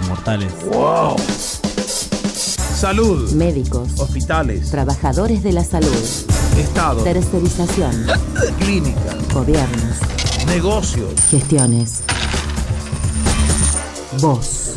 mortales. ¡Wow! Salud. Médicos. Hospitales. Trabajadores de la salud. Estado. Tercerización. Clínicas. Gobiernos. Negocios. Gestiones. Voz.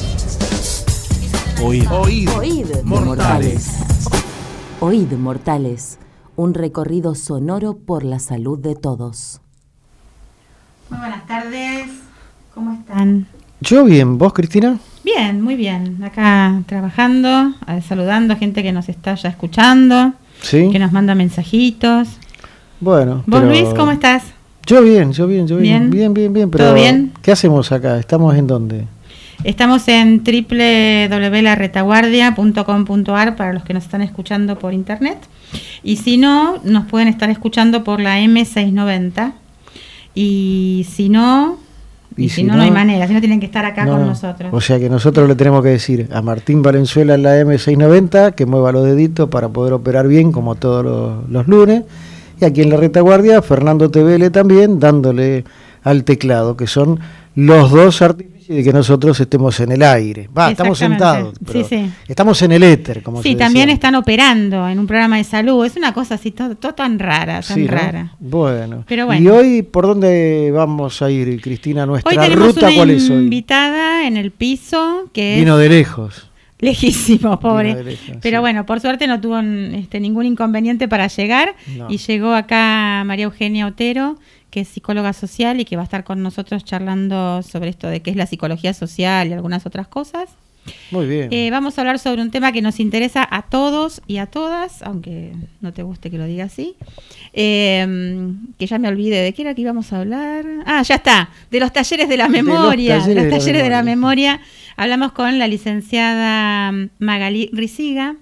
Oíd. Oíd. Oíd, Mortales. Oíd, mortales. Un recorrido sonoro por la salud de todos. Muy buenas tardes. ¿Cómo están? Yo bien, ¿vos, Cristina? Bien, muy bien. Acá trabajando, saludando a gente que nos está ya escuchando, Sí. que nos manda mensajitos. Bueno. ¿Vos, pero... Luis, cómo estás? Yo bien. Bien. Bien. Pero ¿Todo bien? ¿qué hacemos acá? ¿Estamos en dónde? Estamos en www.laretaguardia.com.ar para los que nos están escuchando por internet. Y si no, nos pueden estar escuchando por la M690. Y si no... Y si no hay manera, si no tienen que estar acá con nosotros. O sea que nosotros le tenemos que decir a Martín Valenzuela en la M690 que mueva los deditos para poder operar bien como todos los lunes. Y aquí en la retaguardia, Fernando Tevele también dándole al teclado, que son los dos artífices de que nosotros estemos en el aire. Estamos sentados, pero sí. Estamos en el éter, como se decía. También están operando en un programa de salud. Es una cosa así, todo tan rara, rara. Bueno. Pero bueno. ¿Y hoy por dónde vamos a ir, Cristina? ¿Nuestra hoy tenemos ruta cuál es hoy? Una invitada en el piso que vino de lejos. Lejísimo, pobre. Lejos, pero sí. Bueno, por suerte no tuvo ningún inconveniente para llegar. No. Y llegó acá María Eugenia Otero, que es psicóloga social y que va a estar con nosotros charlando sobre esto de qué es la psicología social y algunas otras cosas. Muy bien. Vamos a hablar sobre un tema que nos interesa a todos y a todas, aunque no te guste que lo diga así. Que ya me olvidé de qué era que íbamos a hablar. Ya está, de los talleres de la memoria. Los talleres de la memoria. Hablamos con la licenciada Magalí Riciga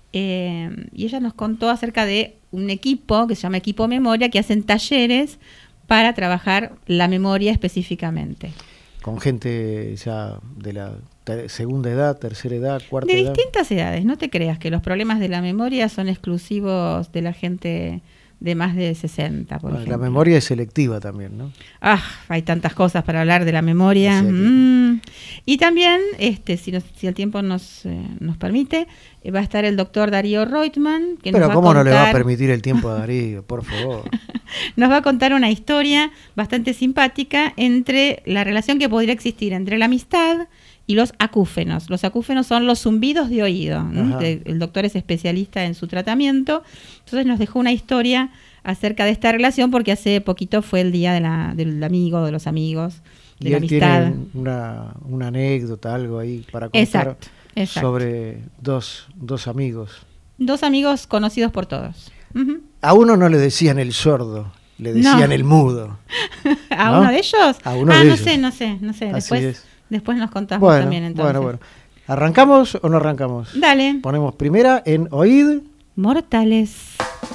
y ella nos contó acerca de un equipo que se llama Equipo Memoria, que hacen talleres para trabajar la memoria específicamente. Con gente ya de la segunda edad, tercera edad, cuarta edad. De distintas edades, no te creas que los problemas de la memoria son exclusivos de la gente de más de 60, por ejemplo. La memoria es selectiva también, ¿no? Hay tantas cosas para hablar de la memoria. Y también, si el tiempo nos permite, va a estar el doctor Darío Reutemann. Pero ¿cómo no le va a permitir el tiempo a Darío? Por favor. Nos va a contar una historia bastante simpática entre la relación que podría existir entre la amistad y los acúfenos. Los acúfenos son los zumbidos de oído. El doctor es especialista en su tratamiento. Entonces nos dejó una historia acerca de esta relación porque hace poquito fue el día del amigo, de los amigos, de la amistad. Tiene una anécdota, algo ahí para contar. Exacto. Sobre dos amigos. Dos amigos conocidos por todos. Uh-huh. A uno no le decían el sordo, le decían el mudo. ¿A ¿no? uno de ellos? A uno de ellos. No sé. Después nos contás también entonces. Bueno. ¿Arrancamos o no arrancamos? Dale. Ponemos primera en Oíd Mortales.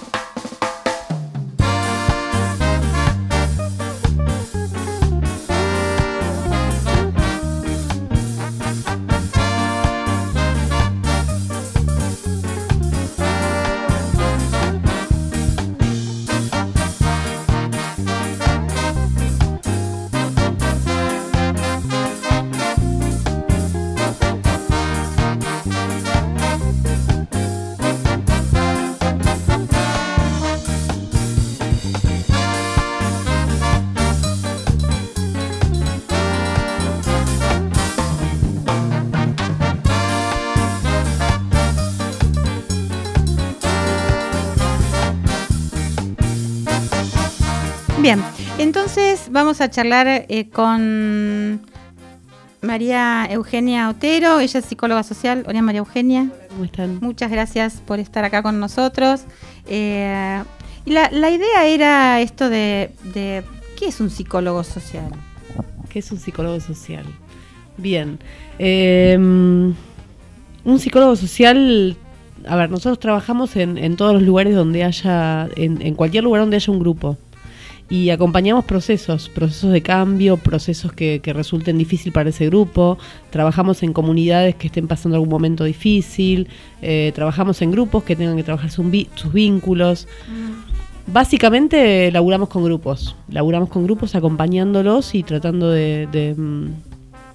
Bien, entonces vamos a charlar con María Eugenia Otero. Ella es psicóloga social. Hola, María Eugenia. Hola, ¿cómo están? Muchas gracias por estar acá con nosotros. Y la idea era esto de ¿qué es un psicólogo social? ¿Qué es un psicólogo social? Bien. Un psicólogo social... A ver, nosotros trabajamos en todos los lugares donde haya... En cualquier lugar donde haya un grupo. Y acompañamos procesos de cambio, procesos que resulten difícil para ese grupo. Trabajamos en comunidades que estén pasando algún momento difícil. Trabajamos en grupos que tengan que trabajar sus vínculos. Básicamente laburamos con grupos acompañándolos y tratando de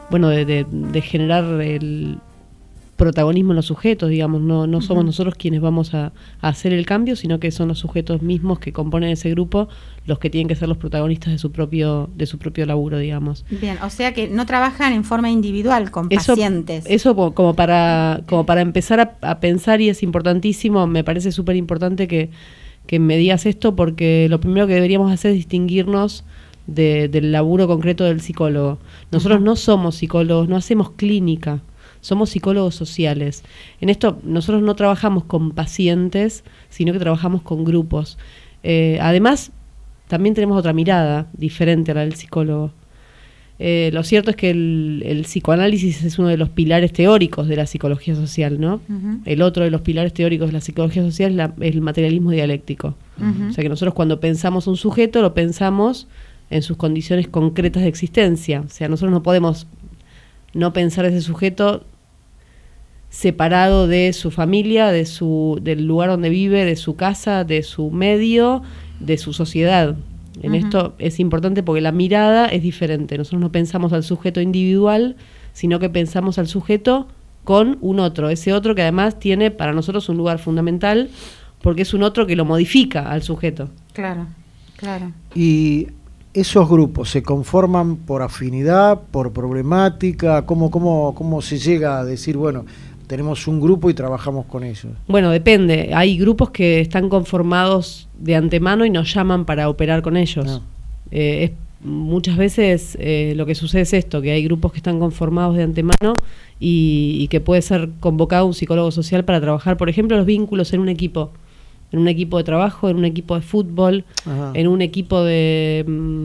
bueno, de generar el protagonismo en los sujetos, digamos, no somos nosotros quienes vamos a hacer el cambio, sino que son los sujetos mismos que componen ese grupo los que tienen que ser los protagonistas de su propio laburo, digamos. Bien, o sea que no trabajan en forma individual con pacientes. Eso como para empezar a pensar, y es importantísimo, me parece súper importante que me digas esto, porque lo primero que deberíamos hacer es distinguirnos del laburo concreto del psicólogo. Nosotros no somos psicólogos, no hacemos clínica. Somos psicólogos sociales. En esto nosotros no trabajamos con pacientes, sino que trabajamos con grupos. Además, también tenemos otra mirada diferente a la del psicólogo. Lo cierto es que el psicoanálisis es uno de los pilares teóricos de la psicología social, ¿no? Uh-huh. El otro de los pilares teóricos de la psicología social es el materialismo dialéctico. Uh-huh. O sea que nosotros cuando pensamos un sujeto lo pensamos en sus condiciones concretas de existencia. O sea, nosotros no podemos no pensar ese sujeto separado de su familia, del lugar donde vive, de su casa, de su medio, de su sociedad. En esto es importante porque la mirada es diferente. Nosotros no pensamos al sujeto individual, sino que pensamos al sujeto con un otro. Ese otro que además tiene para nosotros un lugar fundamental porque es un otro que lo modifica al sujeto. Claro, claro. Y ¿esos grupos se conforman por afinidad, por problemática? ¿Cómo se llega a decir, bueno, tenemos un grupo y trabajamos con ellos? Bueno, depende. Hay grupos que están conformados de antemano y nos llaman para operar con ellos. Muchas veces lo que sucede es esto, que hay grupos que están conformados de antemano y que puede ser convocado un psicólogo social para trabajar, por ejemplo, los vínculos en un equipo de trabajo, en un equipo de fútbol, en un equipo de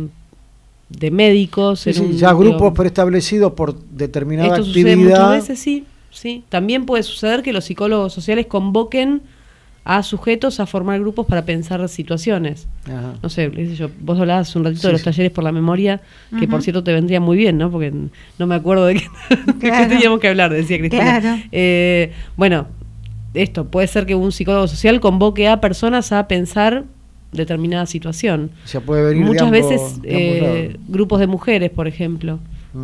médicos. Sí, ya grupos preestablecidos por determinada esto actividad. Sucede muchas veces, sí. También puede suceder que los psicólogos sociales convoquen a sujetos a formar grupos para pensar situaciones. Ajá. No sé, vos hablabas un ratito de los talleres por la memoria, que por cierto te vendría muy bien, ¿no? Porque no me acuerdo de qué teníamos que hablar, decía Cristina. Claro. Bueno, esto puede ser que un psicólogo social convoque a personas a pensar determinada situación. O sea, puede venir muchas de veces grupos de mujeres, por ejemplo.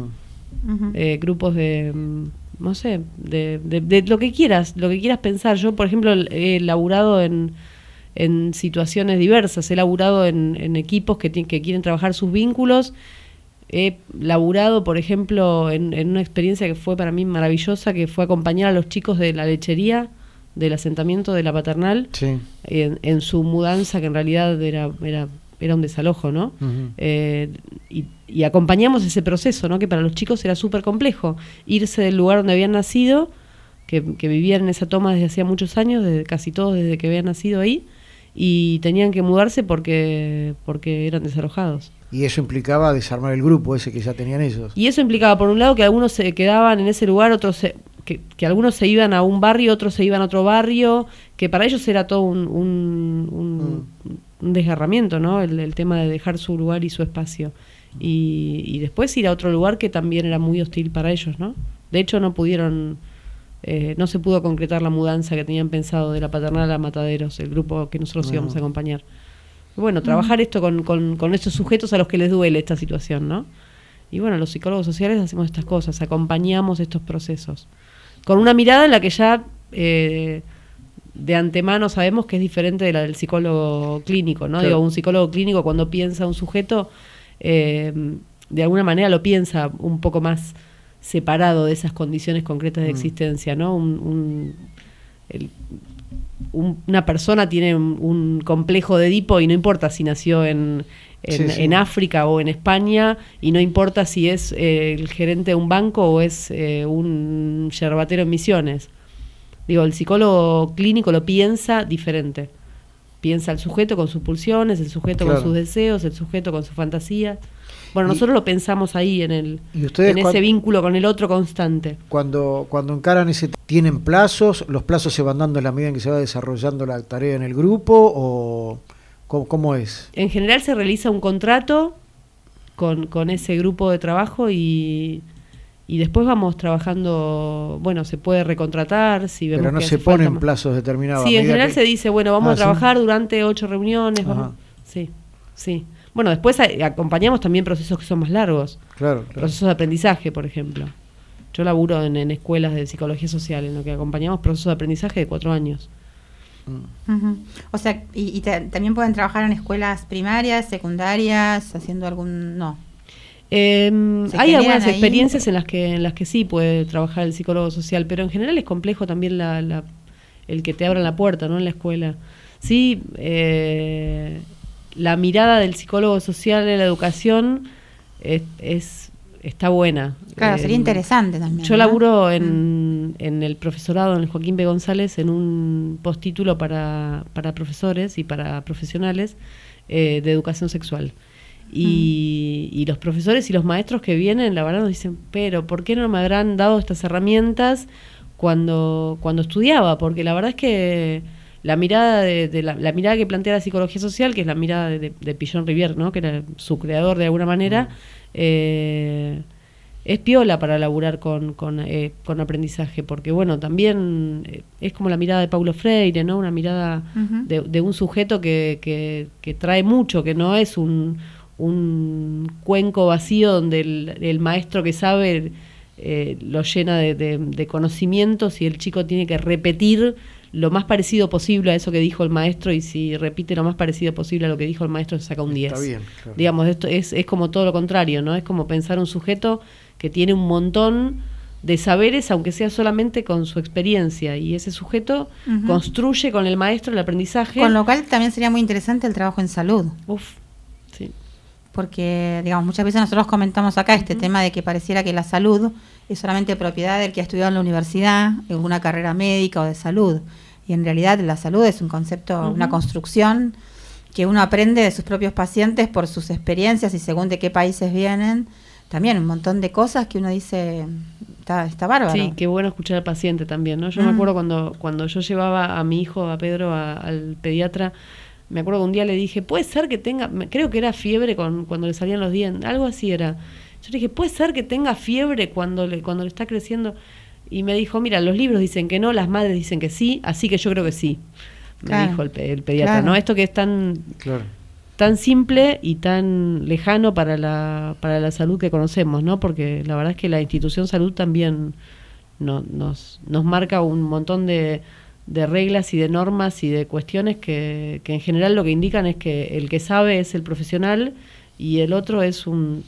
Grupos de no sé, de lo que quieras pensar. Yo, por ejemplo, he laburado en situaciones diversas, he laburado en equipos que quieren trabajar sus vínculos, he laburado, por ejemplo, en una experiencia que fue para mí maravillosa, que fue acompañar a los chicos de la lechería, del asentamiento de la Paternal, sí, en su mudanza, que en realidad era un desalojo, ¿no? Uh-huh. Y acompañamos ese proceso, ¿no? Que para los chicos era súper complejo irse del lugar donde habían nacido, que vivían en esa toma desde hacía muchos años, casi todos desde que habían nacido ahí, y tenían que mudarse porque eran desalojados. Y eso implicaba desarmar el grupo ese que ya tenían ellos. Y eso implicaba, por un lado, que algunos se quedaban en ese lugar, otros que algunos se iban a un barrio, otros se iban a otro barrio, que para ellos era todo un desgarramiento, ¿no? El tema de dejar su lugar y su espacio. Y después ir a otro lugar que también era muy hostil para ellos, ¿no? De hecho, no se pudo concretar la mudanza que tenían pensado de la Paternal a Mataderos, el grupo que nosotros íbamos a acompañar. Bueno, trabajar esto con estos sujetos a los que les duele esta situación, ¿no? Y bueno, los psicólogos sociales hacemos estas cosas, acompañamos estos procesos. Con una mirada en la que ya de antemano sabemos que es diferente de la del psicólogo clínico, ¿no? Claro. Digo, un psicólogo clínico cuando piensa un sujeto, de alguna manera lo piensa un poco más separado de esas condiciones concretas de existencia, ¿no? Una persona tiene un complejo de Edipo y no importa si nació en África o en España, y no importa si es el gerente de un banco o es un yerbatero en Misiones. Digo, el psicólogo clínico lo piensa diferente. Piensa el sujeto con sus pulsiones, el sujeto con sus deseos, el sujeto con sus fantasías. Bueno, nosotros lo pensamos ahí en ese vínculo con el otro constante. Cuando encaran ¿tienen plazos? ¿Los plazos se van dando en la medida en que se va desarrollando la tarea en el grupo? ¿O cómo es? En general se realiza un contrato con ese grupo de trabajo y después vamos trabajando. Bueno, se puede recontratar si vemos. Pero no se ponen plazos determinados. Sí, en general se dice, bueno, vamos a trabajar durante 8 reuniones. Sí. Bueno, después acompañamos también procesos que son más largos. Claro. Procesos de aprendizaje, por ejemplo. Yo laburo en escuelas de psicología social, en lo que acompañamos procesos de aprendizaje de 4 años. Uh-huh. O sea, y también pueden trabajar en escuelas primarias, secundarias, haciendo algún... No. Hay algunas experiencias en las que sí puede trabajar el psicólogo social, pero en general es complejo también el que te abran la puerta, ¿no? En la escuela. Sí, la mirada del psicólogo social en la educación está buena. Claro, sería interesante también. Yo laburo en el profesorado, en el Joaquín B. González, en un postítulo para profesores y para profesionales de educación sexual. Y los profesores y los maestros que vienen, la verdad, nos dicen, pero ¿por qué no me habrán dado estas herramientas cuando estudiaba? Porque la verdad es que la mirada la mirada que plantea la psicología social, que es la mirada de Pillon Rivière, ¿no? Que era su creador de alguna manera, es piola para laburar con aprendizaje, porque bueno, también es como la mirada de Paulo Freire, ¿no? Una mirada de un sujeto que trae mucho, que no es un cuenco vacío donde el maestro que sabe lo llena de conocimientos y el chico tiene que repetir lo más parecido posible a eso que dijo el maestro, y si repite lo más parecido posible a lo que dijo el maestro se saca un 10. Está bien, claro. Digamos, esto es como todo lo contrario, ¿no? Es como pensar un sujeto que tiene un montón de saberes, aunque sea solamente con su experiencia, y ese sujeto construye con el maestro el aprendizaje. Con lo cual también sería muy interesante el trabajo en salud. Sí. Porque, digamos, muchas veces nosotros comentamos acá este tema de que pareciera que la salud es solamente propiedad del que ha estudiado en la universidad, en una carrera médica o de salud. Y en realidad la salud es un concepto, una construcción que uno aprende de sus propios pacientes por sus experiencias y según de qué países vienen. También un montón de cosas que uno dice, está bárbaro. Sí, qué bueno escuchar al paciente también, ¿no? Yo me acuerdo cuando yo llevaba a mi hijo, a Pedro, al pediatra. Me acuerdo que un día le dije, puede ser que tenga, creo que era fiebre cuando le salían los dientes, algo así era. Yo le dije, puede ser que tenga fiebre cuando le está creciendo. Y me dijo, mira, los libros dicen que no, las madres dicen que sí, así que yo creo que sí. Me dijo el pediatra, claro. ¿No? Esto que es tan simple y tan lejano para la salud que conocemos, ¿no? Porque la verdad es que la institución salud también nos marca un montón de reglas y de normas y de cuestiones que en general lo que indican es que el que sabe es el profesional y el otro es un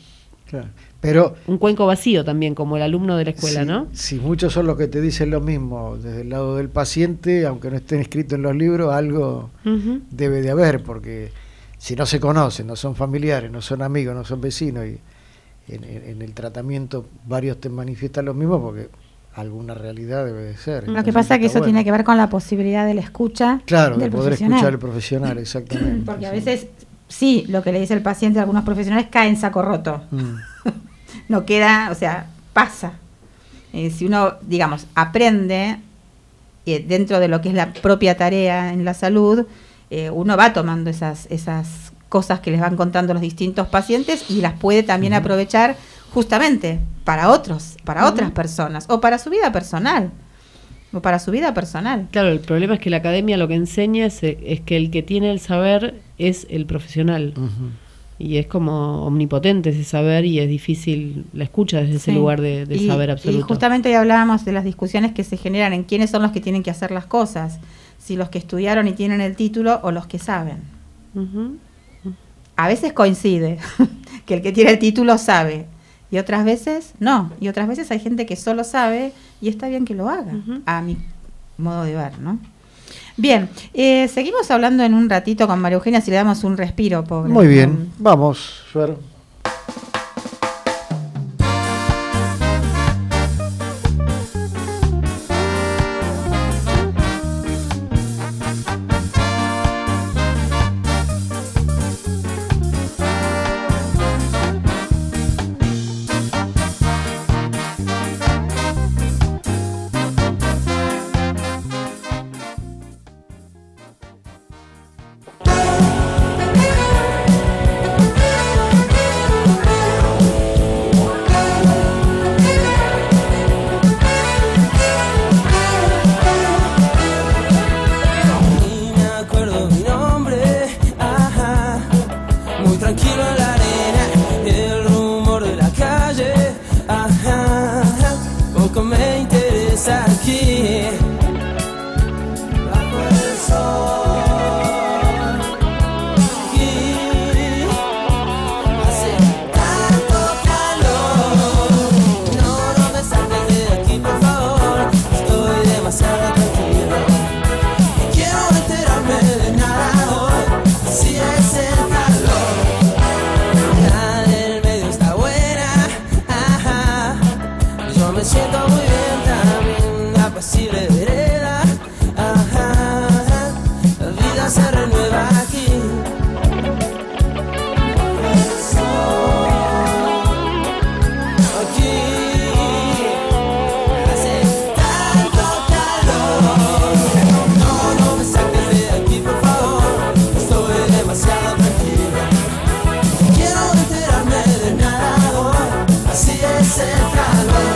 cuenco vacío también, como el alumno de la escuela, ¿no? Si muchos son los que te dicen lo mismo desde el lado del paciente, aunque no estén escritos en los libros, algo debe de haber, porque si no se conocen, no son familiares, no son amigos, no son vecinos, y en el tratamiento varios te manifiestan lo mismo, porque alguna realidad debe de ser. Lo que pasa es que eso tiene que ver con la posibilidad de la escucha de poder escuchar al profesional, exactamente. Porque a veces, sí, lo que le dice el paciente a algunos profesionales cae en saco roto. No queda, o sea, pasa. Si uno, digamos, aprende dentro de lo que es la propia tarea en la salud, uno va tomando esas cosas que les van contando los distintos pacientes y las puede también aprovechar justamente para otras personas o para su vida personal. Claro, el problema es que la academia lo que enseña es que el que tiene el saber es el profesional. Y es como omnipotente ese saber y es difícil la escucha desde ese lugar de saber absoluto. Y justamente hoy hablábamos de las discusiones que se generan en quiénes son los que tienen que hacer las cosas, si los que estudiaron y tienen el título o los que saben. A veces coincide que el que tiene el título sabe y otras veces no, y otras veces hay gente que solo sabe y está bien que lo haga, a mi modo de ver, ¿no? Bien, seguimos hablando en un ratito con María Eugenia, si le damos un respiro, pobre. Muy bien, vamos, Fer. aquí bajo el sol. Aquí hace tanto calor. No me saques de aquí, por favor. Estoy demasiado tranquilo. Quiero enterarme de nada hoy. Si es el calor. La del medio está buena. Ajá. Yo me siento muy bien también. Apacible vereda. Ajá. La vida se renueva aquí. El sol. Aquí hace tanto calor. No me saques de aquí, por favor. Estoy demasiado tranquilo. Quiero enterarme de nada hoy. Así es el calor.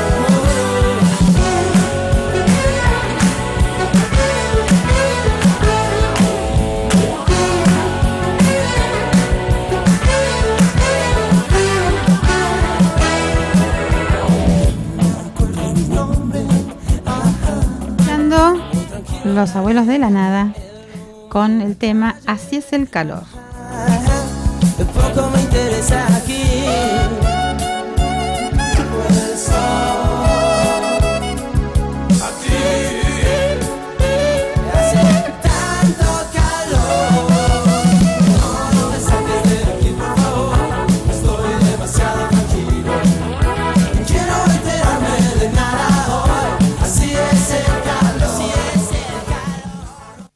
Escuchando Los Abuelos de la Nada con el tema Así es el calor. Poco me interesa aquí. El sol. Aquí hace tanto calor. No me saques de aquí, por favor. Estoy demasiado tranquilo. Quiero enterarme de nada hoy. Así es el calor. Así es el calor.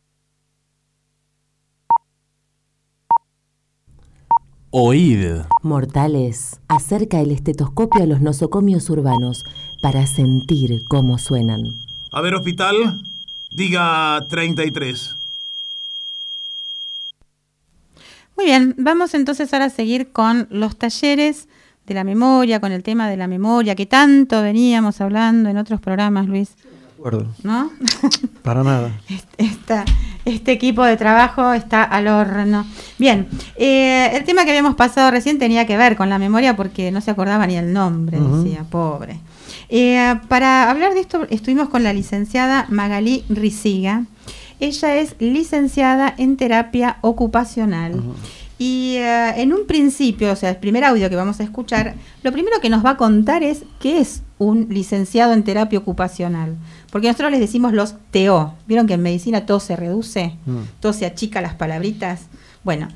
Oíd. Mortales, acerca el estetoscopio a los nosocomios urbanos para sentir cómo suenan. A ver, hospital, diga 33. Muy bien, vamos entonces ahora a seguir con los talleres de la memoria, con el tema de la memoria que tanto veníamos hablando en otros programas, Luis, De acuerdo, ¿no? para nada. Este equipo de trabajo está al horno. Bien, el tema que habíamos pasado recién tenía que ver con la memoria porque no se acordaba ni el nombre, decía, pobre. Para hablar de esto estuvimos con la licenciada Magalí Risiga. Ella es licenciada en terapia ocupacional. Y en un principio, o sea, el primer audio que vamos a escuchar, lo primero que nos va a contar es qué es un licenciado en terapia ocupacional. Porque nosotros les decimos los TO. ¿Vieron que en medicina todo se reduce? Todo se achica las palabritas. Bueno,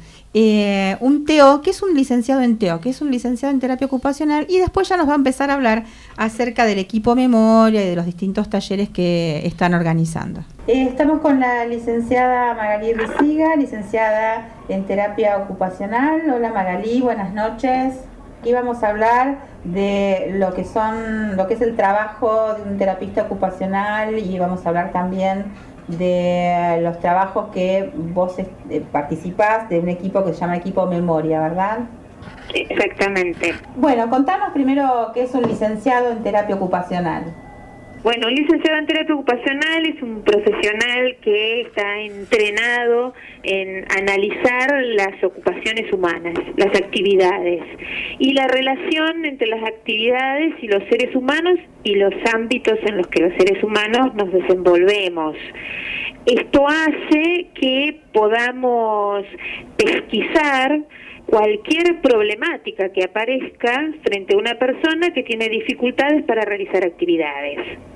un TO, ¿qué es un licenciado en TO? ¿Qué es un licenciado en terapia ocupacional? Y después ya nos va a empezar a hablar acerca del equipo memoria y de los distintos talleres que están organizando. Estamos con la licenciada Magalí Risiga, licenciada en terapia ocupacional. Hola Magalí, buenas noches. Aquí vamos a hablar de lo que es el trabajo de un terapista ocupacional y vamos a hablar también de los trabajos que vos participás de un equipo que se llama Equipo Memoria, ¿verdad? Exactamente. Bueno, contanos primero qué es un licenciado en terapia ocupacional. Bueno, un licenciado en terapia ocupacional es un profesional que está entrenado en analizar las ocupaciones humanas, las actividades y la relación entre las actividades y los seres humanos y los ámbitos en los que los seres humanos nos desenvolvemos. Esto hace que podamos pesquisar cualquier problemática que aparezca frente a una persona que tiene dificultades para realizar actividades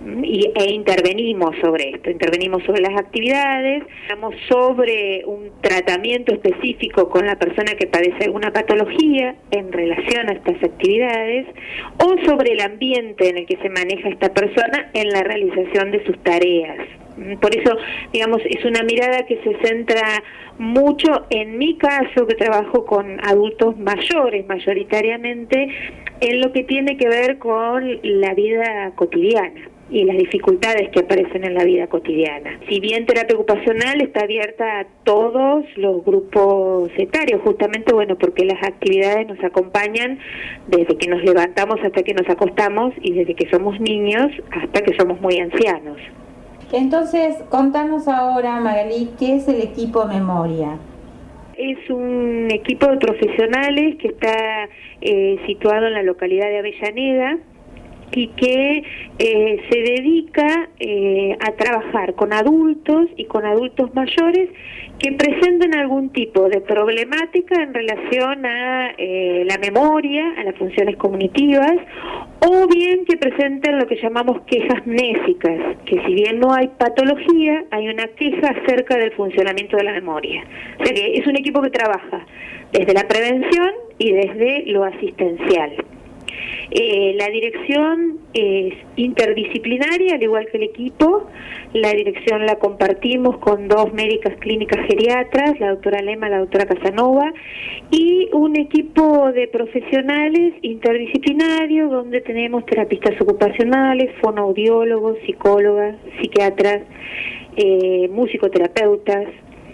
e intervenimos sobre esto, intervenimos sobre las actividades, hablamos sobre un tratamiento específico con la persona que padece alguna patología en relación a estas actividades o sobre el ambiente en el que se maneja esta persona en la realización de sus tareas. Por eso, digamos, es una mirada que se centra mucho, en mi caso, que trabajo con adultos mayores mayoritariamente, en lo que tiene que ver con la vida cotidiana y las dificultades que aparecen en la vida cotidiana. Si bien terapia ocupacional está abierta a todos los grupos etarios, justamente, bueno, porque las actividades nos acompañan desde que nos levantamos hasta que nos acostamos y desde que somos niños hasta que somos muy ancianos. Entonces, contanos ahora, Magalí, ¿qué es el equipo Memoria? Es un equipo de profesionales que está situado en la localidad de Avellaneda y que se dedica a trabajar con adultos y con adultos mayores que presenten algún tipo de problemática en relación a la memoria, a las funciones cognitivas, o bien que presenten lo que llamamos quejas mnésicas, que si bien no hay patología, hay una queja acerca del funcionamiento de la memoria. O sea que es un equipo que trabaja desde la prevención y desde lo asistencial. La dirección es interdisciplinaria, al igual que el equipo. La dirección la compartimos con 2 médicas clínicas geriatras, la doctora Lema y la doctora Casanova, y un equipo de profesionales interdisciplinarios donde tenemos terapistas ocupacionales, fonoaudiólogos, psicólogas, psiquiatras, musicoterapeutas,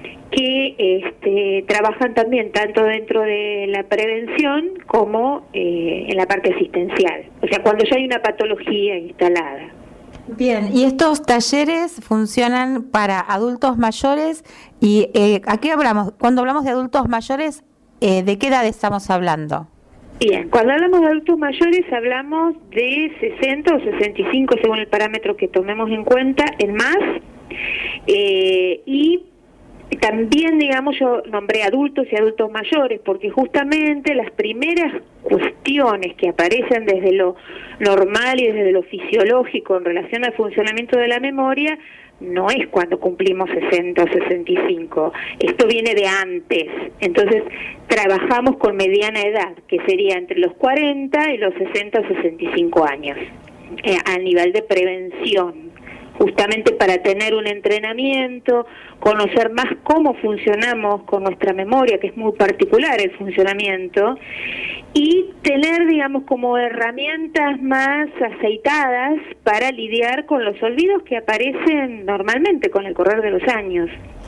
que trabajan también tanto dentro de la prevención como en la parte asistencial, o sea, cuando ya hay una patología instalada. Bien, y estos talleres funcionan para adultos mayores, y ¿a qué hablamos? Cuando hablamos de adultos mayores, ¿de qué edad estamos hablando? Bien, cuando hablamos de adultos mayores hablamos de 60 o 65 según el parámetro que tomemos en cuenta, en más, y también, digamos, yo nombré adultos y adultos mayores, porque justamente las primeras cuestiones que aparecen desde lo normal y desde lo fisiológico en relación al funcionamiento de la memoria no es cuando cumplimos 60 o 65, esto viene de antes. Entonces trabajamos con mediana edad, que sería entre los 40 y los 60 o 65 años, a nivel de prevención, justamente para tener un entrenamiento, conocer más cómo funcionamos con nuestra memoria, que es muy particular el funcionamiento, y tener, digamos, como herramientas más aceitadas para lidiar con los olvidos que aparecen normalmente con el correr de los años.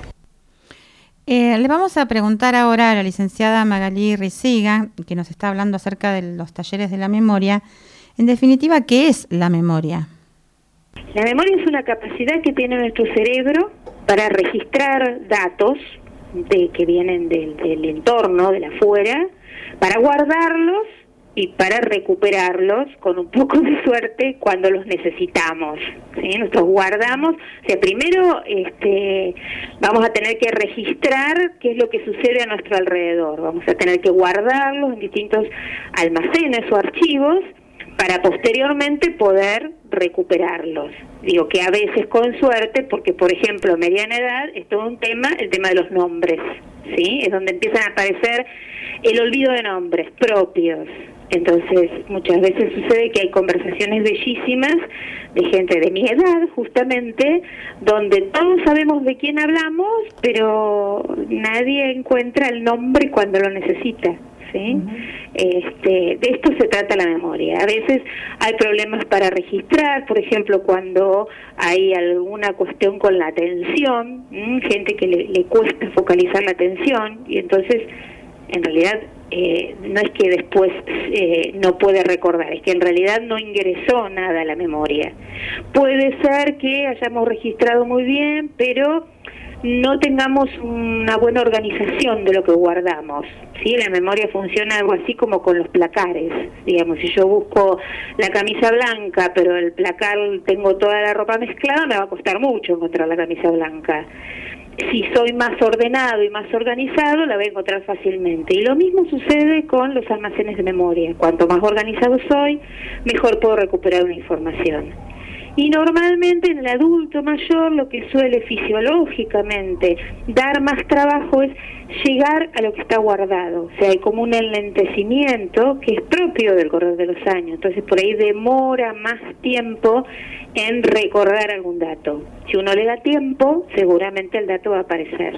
Le vamos a preguntar ahora a la licenciada Magalí Riciga, que nos está hablando acerca de los talleres de la memoria. En definitiva, ¿qué es la memoria? La memoria es una capacidad que tiene nuestro cerebro para registrar datos que vienen del entorno, de la afuera, para guardarlos y para recuperarlos con un poco de suerte cuando los necesitamos, ¿sí? Nosotros guardamos, o sea, primero vamos a tener que registrar qué es lo que sucede a nuestro alrededor, vamos a tener que guardarlos en distintos almacenes o archivos para posteriormente poder recuperarlos. Digo que a veces con suerte, porque por ejemplo, mediana edad es todo un tema, el tema de los nombres, ¿sí? Es donde empiezan a aparecer el olvido de nombres propios. Entonces, muchas veces sucede que hay conversaciones bellísimas de gente de mi edad, justamente, donde todos sabemos de quién hablamos, pero nadie encuentra el nombre cuando lo necesita, ¿sí? De esto se trata la memoria. A veces hay problemas para registrar, por ejemplo, cuando hay alguna cuestión con la atención, gente que le cuesta focalizar la atención, y entonces, en realidad, no es que después no puede recordar, es que en realidad no ingresó nada a la memoria. Puede ser que hayamos registrado muy bien, pero no tengamos una buena organización de lo que guardamos, ¿sí? La memoria funciona algo así como con los placares, digamos, si yo busco la camisa blanca, pero el placar tengo toda la ropa mezclada, me va a costar mucho encontrar la camisa blanca. Si soy más ordenado y más organizado, la voy a encontrar fácilmente. Y lo mismo sucede con los almacenes de memoria. Cuanto más organizado soy, mejor puedo recuperar una información. Y normalmente en el adulto mayor lo que suele fisiológicamente dar más trabajo es llegar a lo que está guardado. O sea, hay como un enlentecimiento que es propio del correr de los años. Entonces por ahí demora más tiempo en recordar algún dato. Si uno le da tiempo, seguramente el dato va a aparecer.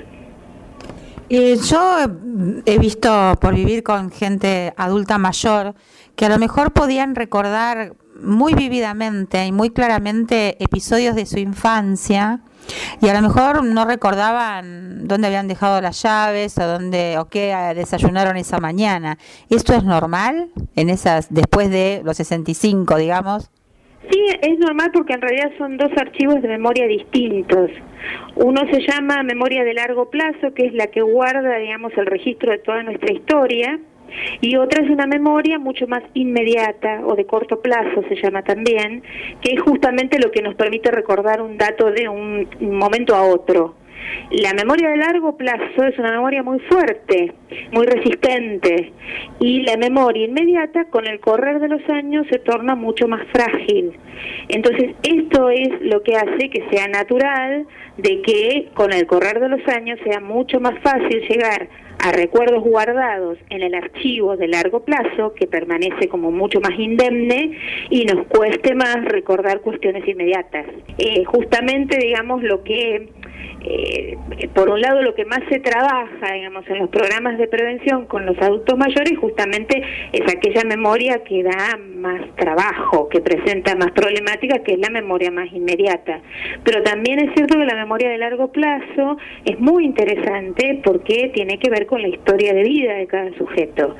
Yo he visto, por vivir con gente adulta mayor, que a lo mejor podían recordar muy vívidamente y muy claramente episodios de su infancia, y a lo mejor no recordaban dónde habían dejado las llaves o qué desayunaron esa mañana. ¿Esto es normal en esas, después de los 65, digamos? Sí, es normal porque en realidad son dos archivos de memoria distintos. Uno se llama memoria de largo plazo, que es la que guarda, digamos, el registro de toda nuestra historia, y otra es una memoria mucho más inmediata o de corto plazo, se llama también, que es justamente lo que nos permite recordar un dato de un momento a otro. La memoria de largo plazo es una memoria muy fuerte, muy resistente, y la memoria inmediata con el correr de los años se torna mucho más frágil. Entonces esto es lo que hace que sea natural de que con el correr de los años sea mucho más fácil llegar a recuerdos guardados en el archivo de largo plazo, que permanece como mucho más indemne, y nos cueste más recordar cuestiones inmediatas. Justamente, digamos, lo que por un lado lo que más se trabaja, digamos, en los programas de prevención con los adultos mayores justamente es aquella memoria que da más trabajo, que presenta más problemáticas, que es la memoria más inmediata. Pero también es cierto que la memoria de largo plazo es muy interesante porque tiene que ver con la historia de vida de cada sujeto.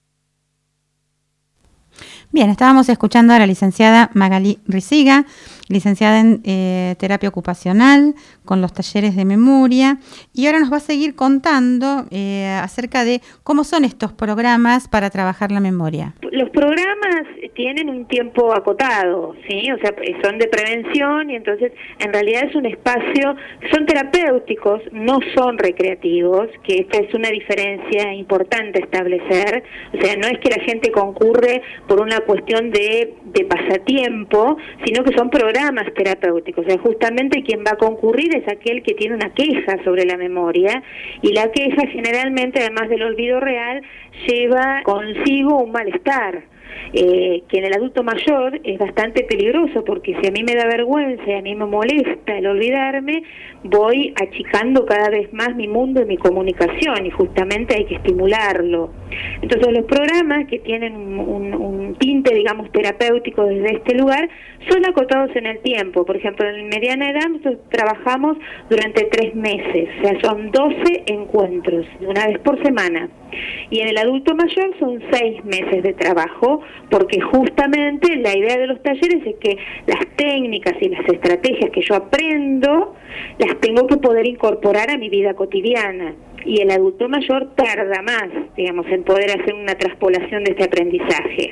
Bien, estábamos escuchando a la licenciada Magalí Risiga, licenciada en terapia ocupacional, con los talleres de memoria, y ahora nos va a seguir contando acerca de cómo son estos programas para trabajar la memoria. Los programas tienen un tiempo acotado, ¿sí? O sea, son de prevención y entonces en realidad es un espacio, son terapéuticos, no son recreativos, que esta es una diferencia importante establecer. O sea, no es que la gente concurre por una cuestión de pasatiempo, sino que son programas terapéuticos. O sea, justamente quien va a concurrir es aquel que tiene una queja sobre la memoria, y la queja generalmente, además del olvido real, lleva consigo un malestar. Que en el adulto mayor es bastante peligroso, porque si a mí me da vergüenza y a mí me molesta el olvidarme, voy achicando cada vez más mi mundo y mi comunicación, y justamente hay que estimularlo. Entonces los programas que tienen un tinte, digamos, terapéutico desde este lugar son acotados en el tiempo. Por ejemplo, en mediana edad nosotros trabajamos durante 3 meses, o sea, son 12 encuentros, una vez por semana. Y en el adulto mayor son 6 meses de trabajo, porque justamente la idea de los talleres es que las técnicas y las estrategias que yo aprendo las tengo que poder incorporar a mi vida cotidiana, y el adulto mayor tarda más, digamos, en poder hacer una traspolación de este aprendizaje.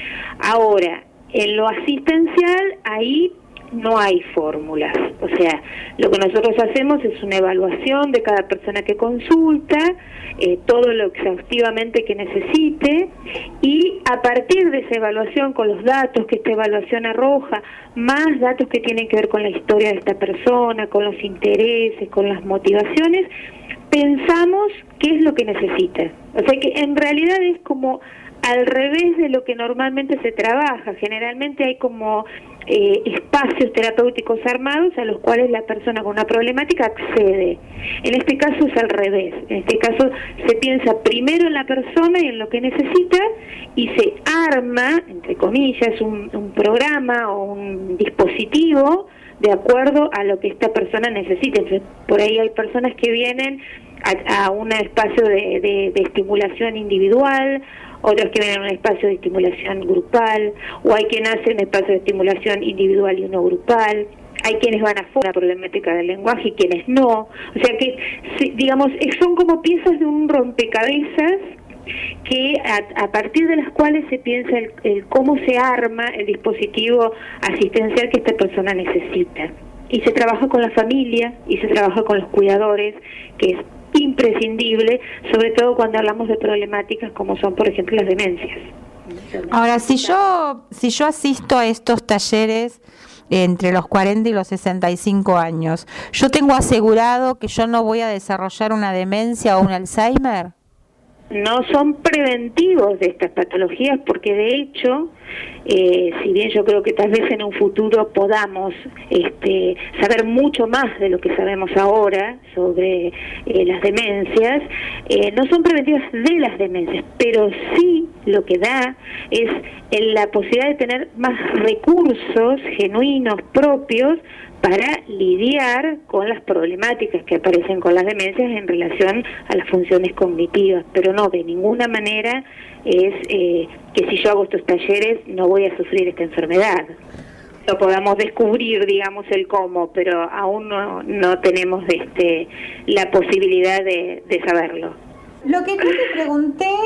Ahora, en lo asistencial, ahí no hay fórmulas. O sea, lo que nosotros hacemos es una evaluación de cada persona que consulta, todo lo exhaustivamente que necesite, y a partir de esa evaluación, con los datos que esta evaluación arroja, más datos que tienen que ver con la historia de esta persona, con los intereses, con las motivaciones, pensamos qué es lo que necesita. O sea que en realidad es como al revés de lo que normalmente se trabaja. Generalmente hay como espacios terapéuticos armados a los cuales la persona con una problemática accede. En este caso es al revés. En este caso se piensa primero en la persona y en lo que necesita, y se arma, entre comillas, un programa o un dispositivo de acuerdo a lo que esta persona necesita. Entonces, por ahí hay personas que vienen a un espacio de estimulación individual, otros que vienen a un espacio de estimulación grupal, o hay quien hace un espacio de estimulación individual y uno grupal. Hay quienes van a la problemática del lenguaje y quienes no. O sea que, digamos, son como piezas de un rompecabezas que a partir de las cuales se piensa el cómo se arma el dispositivo asistencial que esta persona necesita. Y se trabaja con la familia y se trabaja con los cuidadores, que es imprescindible, sobre todo cuando hablamos de problemáticas como son, por ejemplo, las demencias. Ahora, si yo asisto a estos talleres entre los 40 y los 65 años, ¿yo tengo asegurado que yo no voy a desarrollar una demencia o un Alzheimer? No son preventivos de estas patologías, porque de hecho, si bien yo creo que tal vez en un futuro podamos saber mucho más de lo que sabemos ahora sobre las demencias, no son preventivas de las demencias, pero sí lo que da es la posibilidad de tener más recursos genuinos propios para lidiar con las problemáticas que aparecen con las demencias en relación a las funciones cognitivas, pero no, de ninguna manera es que si yo hago estos talleres no voy a sufrir esta enfermedad. Lo podamos descubrir, digamos, el cómo, pero aún no tenemos la posibilidad de saberlo. Lo que yo te pregunté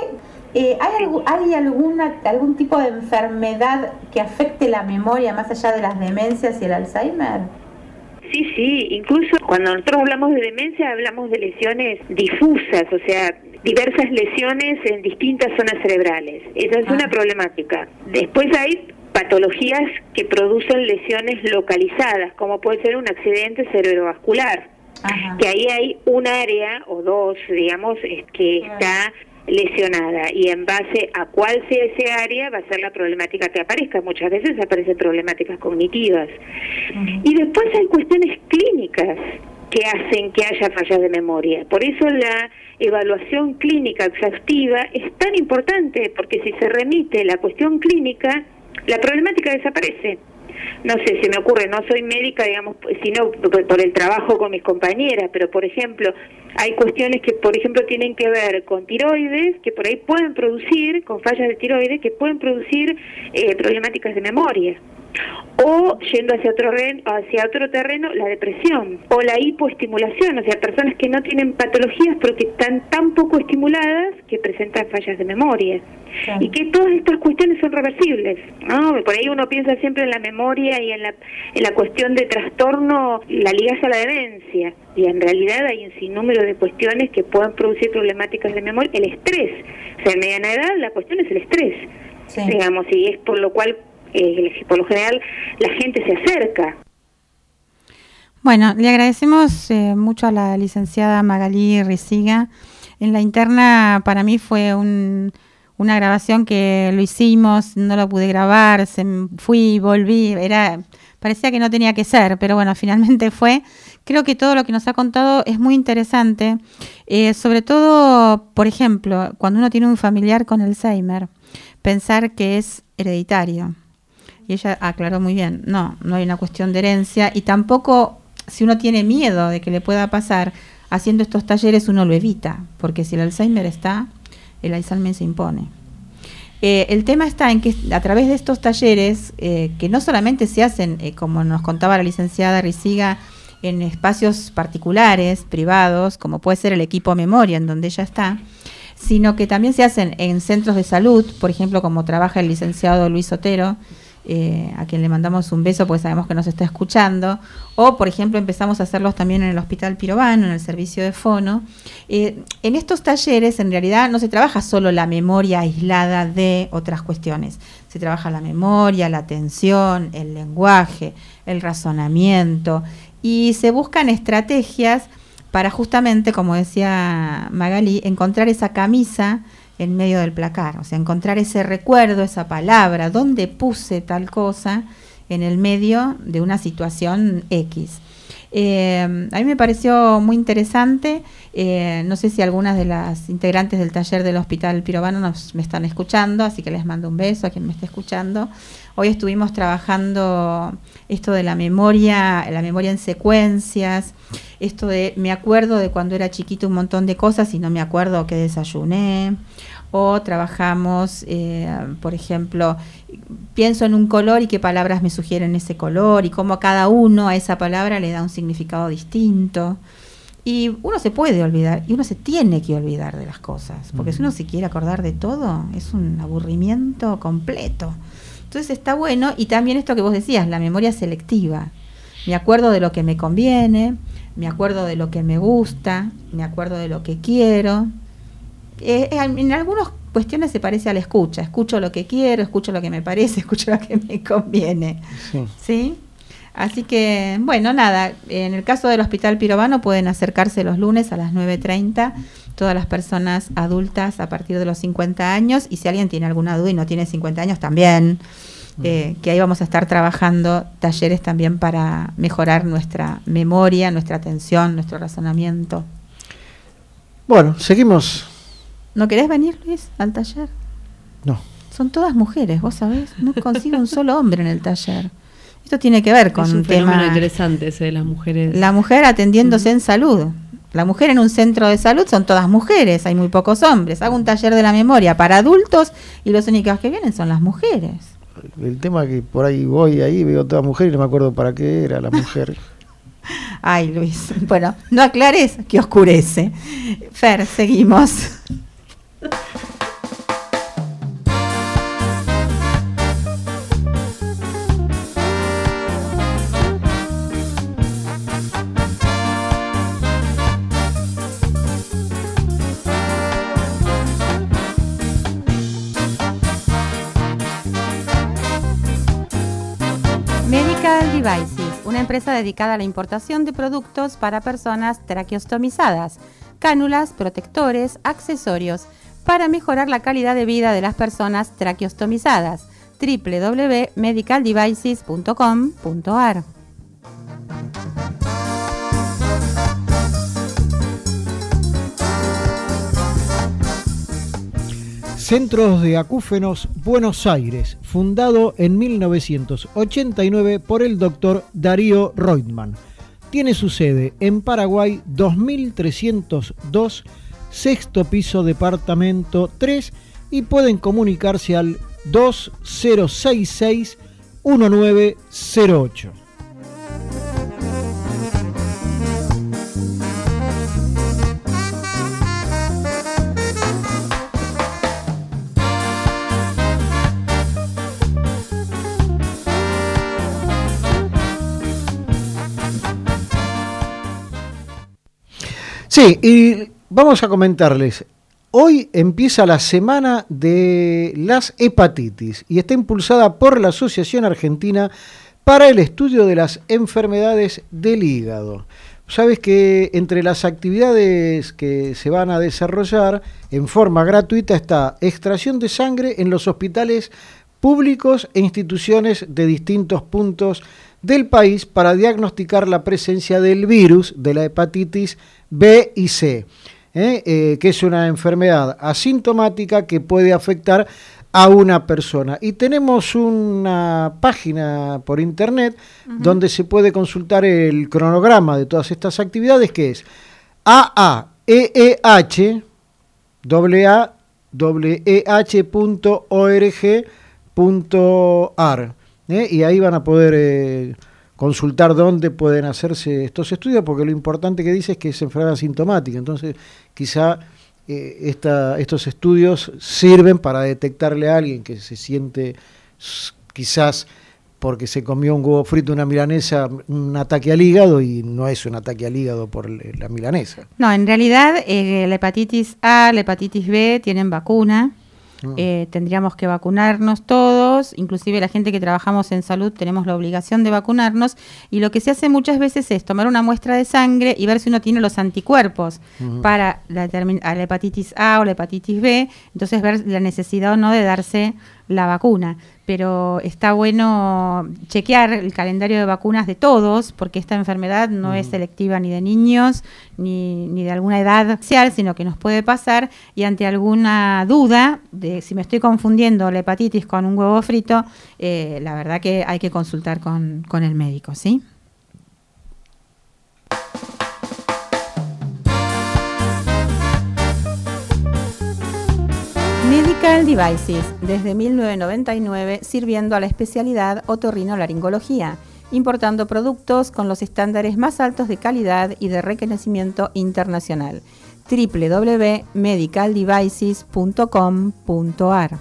¿Hay algún tipo de enfermedad que afecte la memoria más allá de las demencias y el Alzheimer? Sí, incluso cuando nosotros hablamos de demencia hablamos de lesiones difusas, o sea, diversas lesiones en distintas zonas cerebrales. Esa es una problemática. Después hay patologías que producen lesiones localizadas, como puede ser un accidente cerebrovascular, que ahí hay un área o dos, digamos, que está lesionada, y en base a cuál sea ese área va a ser la problemática que aparezca. Muchas veces aparecen problemáticas cognitivas. Y después hay cuestiones clínicas que hacen que haya fallas de memoria. Por eso la evaluación clínica exhaustiva es tan importante, porque si se remite la cuestión clínica, la problemática desaparece. No sé, se me ocurre, no soy médica, digamos, sino por el trabajo con mis compañeras, pero por ejemplo, hay cuestiones que, por ejemplo, tienen que ver con tiroides, que por ahí pueden producir, con fallas de tiroides, que pueden producir problemáticas de memoria. O yendo hacia otro terreno, la depresión o la hipoestimulación, o sea, personas que no tienen patologías pero que están tan poco estimuladas que presentan fallas de memoria. Claro. Y que todas estas cuestiones son reversibles, ¿no? Por ahí uno piensa siempre en la memoria y en la cuestión de trastorno, la ligas a la demencia, y en realidad hay un sinnúmero de cuestiones que pueden producir problemáticas de memoria. El estrés, o sea, en mediana edad la cuestión es el estrés, digamos, y es por lo cual por lo general la gente se acerca. Bueno, le agradecemos mucho a la licenciada Magalí Riciga. En la interna para mí fue una grabación que lo hicimos, no lo pude grabar, fui, volví, parecía que no tenía que ser, pero bueno, finalmente fue. Creo que todo lo que nos ha contado es muy interesante, sobre todo, por ejemplo, cuando uno tiene un familiar con Alzheimer, pensar que es hereditario. Y ella aclaró muy bien, no hay una cuestión de herencia, y tampoco, si uno tiene miedo de que le pueda pasar, haciendo estos talleres uno lo evita, porque si el Alzheimer está, el Alzheimer se impone. El tema está en que a través de estos talleres, que no solamente se hacen, como nos contaba la licenciada Riciga, en espacios particulares, privados, como puede ser el equipo Memoria, en donde ella está, sino que también se hacen en centros de salud, por ejemplo, como trabaja el licenciado Luis Otero, a quien le mandamos un beso porque sabemos que nos está escuchando, o por ejemplo empezamos a hacerlos también en el Hospital Pirovano, en el servicio de fono. En estos talleres en realidad no se trabaja solo la memoria aislada de otras cuestiones, se trabaja la memoria, la atención, el lenguaje, el razonamiento, y se buscan estrategias para justamente, como decía Magalí, encontrar esa camisa en medio del placar, o sea, encontrar ese recuerdo, esa palabra, dónde puse tal cosa en el medio de una situación X. A mí me pareció muy interesante, no sé si algunas de las integrantes del taller del Hospital Pirovano me están escuchando, así que les mando un beso a quien me esté escuchando. Hoy estuvimos trabajando esto de la memoria en secuencias, esto de me acuerdo de cuando era chiquito un montón de cosas y no me acuerdo qué desayuné. O trabajamos, por ejemplo, pienso en un color y qué palabras me sugieren ese color y cómo cada uno a esa palabra le da un significado distinto. Y uno se puede olvidar y uno se tiene que olvidar de las cosas, porque si uno se quiere acordar de todo, es un aburrimiento completo. Entonces está bueno, y también esto que vos decías, la memoria selectiva. Me acuerdo de lo que me conviene, me acuerdo de lo que me gusta, me acuerdo de lo que quiero. En algunas cuestiones se parece a la escucha. Escucho lo que quiero, escucho lo que me parece, escucho lo que me conviene. ¿Sí? Así que, bueno, nada, en el caso del Hospital Pirovano pueden acercarse los lunes a las 9:30, todas las personas adultas a partir de los 50 años, y si alguien tiene alguna duda y no tiene 50 años también, que ahí vamos a estar trabajando talleres también para mejorar nuestra memoria, nuestra atención, nuestro razonamiento. Bueno, seguimos. ¿No querés venir, Luis, al taller? No. Son todas mujeres, vos sabés, no consigo un solo hombre en el taller. Esto tiene que ver con es un tema fenómeno interesante ese de las mujeres. La mujer atendiéndose en salud. La mujer en un centro de salud son todas mujeres, hay muy pocos hombres. Hago un taller de la memoria para adultos y los únicos que vienen son las mujeres. El tema que por ahí voy, ahí veo toda mujer y no me acuerdo para qué era la mujer. Ay, Luis, bueno, no aclares que oscurece. Fer, seguimos. Devices, una empresa dedicada a la importación de productos para personas traqueostomizadas, cánulas, protectores, accesorios, para mejorar la calidad de vida de las personas traqueostomizadas. www.medicaldevices.com.ar. Centros de Acúfenos Buenos Aires, fundado en 1989 por el doctor Darío Reutemann. Tiene su sede en Paraguay 2302, sexto piso, departamento 3, y pueden comunicarse al 2066-1908. Sí, y vamos a comentarles. Hoy empieza la semana de las hepatitis y está impulsada por la Asociación Argentina para el Estudio de las Enfermedades del Hígado. Sabes que entre las actividades que se van a desarrollar en forma gratuita está extracción de sangre en los hospitales públicos e instituciones de distintos puntos del país para diagnosticar la presencia del virus de la hepatitis B y C, que es una enfermedad asintomática que puede afectar a una persona. Y tenemos una página por internet donde se puede consultar el cronograma de todas estas actividades, que es aaeeh.org.ar, y ahí van a poder consultar dónde pueden hacerse estos estudios, porque lo importante que dice es que es enfermedad asintomática. Entonces quizá estos estudios sirven para detectarle a alguien que se siente quizás porque se comió un huevo frito, una milanesa, un ataque al hígado, y no es un ataque al hígado por la milanesa. No, en realidad la hepatitis A, la hepatitis B tienen vacuna. Tendríamos que vacunarnos todos, inclusive la gente que trabajamos en salud tenemos la obligación de vacunarnos, y lo que se hace muchas veces es tomar una muestra de sangre y ver si uno tiene los anticuerpos para la hepatitis A o la hepatitis B, entonces ver la necesidad o no de darse la vacuna. Pero está bueno chequear el calendario de vacunas de todos, porque esta enfermedad no es selectiva ni de niños ni de alguna edad especial, sino que nos puede pasar, y ante alguna duda de si me estoy confundiendo la hepatitis con un huevo frito, la verdad que hay que consultar con el médico, ¿sí? Medical Devices, desde 1999 sirviendo a la especialidad otorrinolaringología, importando productos con los estándares más altos de calidad y de reconocimiento internacional. www.medicaldevices.com.ar.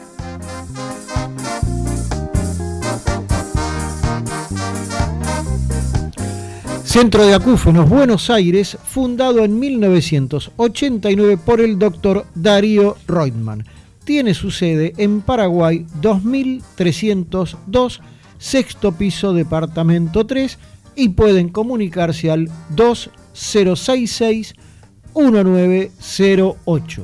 Centro de Acúfenos Buenos Aires, fundado en 1989 por el doctor Darío Reutemann. Tiene su sede en Paraguay 2302, sexto piso, departamento 3, y pueden comunicarse al 2066-1908.